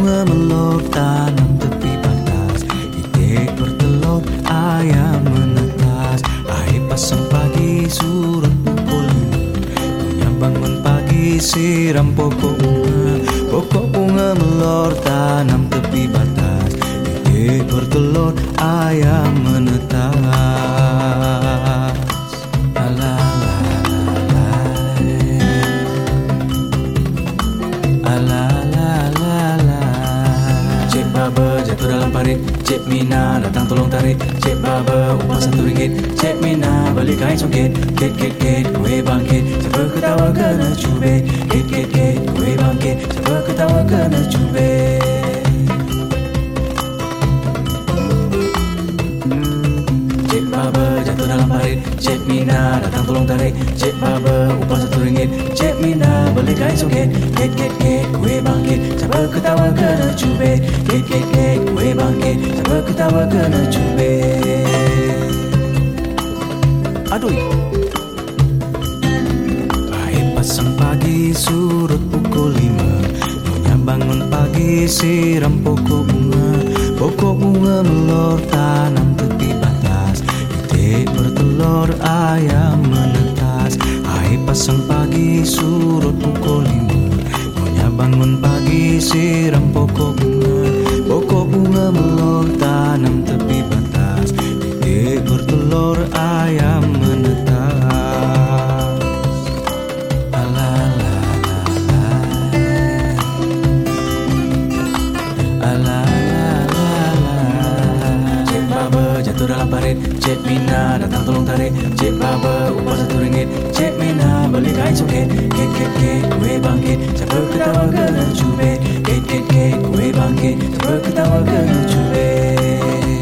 bunga melor tanam tepi batas. Itik bertelur, ayam menetas. Air pasang pagi, surut pukul 5. Dunia bangun pagi, siram pokok bunga. Pokok bunga melor tanam tepi batas. Itik bertelur, ayam menetas. Cik Baba jatuh dalam parit, Cik Mina datang tolong tarik. Cik Baba upah RM1, Cik Mina beli kain songket. Kit kit kit kue bangkit, siapa ketawa kena cubit. Kit kit kit kue bangkit, siapa ketawa kena cubit. Cik Baba jatuh dalam parit, Cik Mina datang tolong tarik. Cik Baba upah RM1, Cik Mina beli kain songket. Kit kit kit kue bangkit, siapa ketawa kena cubit. Kit kit kit kue bangkit, siapa ketawa kena cubit. Aduh. Air pasang pagi, surut pukul 5. Nyonya bangun pagi, siram pokok bunga. Pokok bunga melor tanam tepi batas. Itik bertelur, ayam menetas. Air pasang pagi, surut pukul 5. Nyonya bangun pagi, siram pokok bunga. Pokok bunga melor tanam tepi batas. Itik bertelur, ayam menetas. Cik Baba jatuh dalam parit, Cik Mina datang tolong tarik. Cik Baba upah RM1, Cik Mina beli kain songket. Kit kit kit kue bangkit, siapa ketawa kena cubit. Kit kit kit kue bangkit, siapa ketawa kena cubit.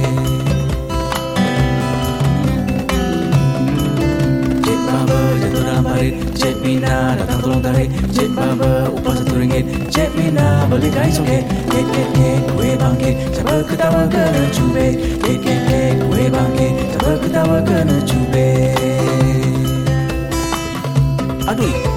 Cik Baba jatuh dalam parit, Cik Mina datang tolong tarik. Cik Baba upah RM1, Cik Mina beli kain songket. Kit kit kit kue bangkit, siapa ketawa kena cubit. Kit kit kit kue bangkit, siapa ketawa kena cubit. Aduh.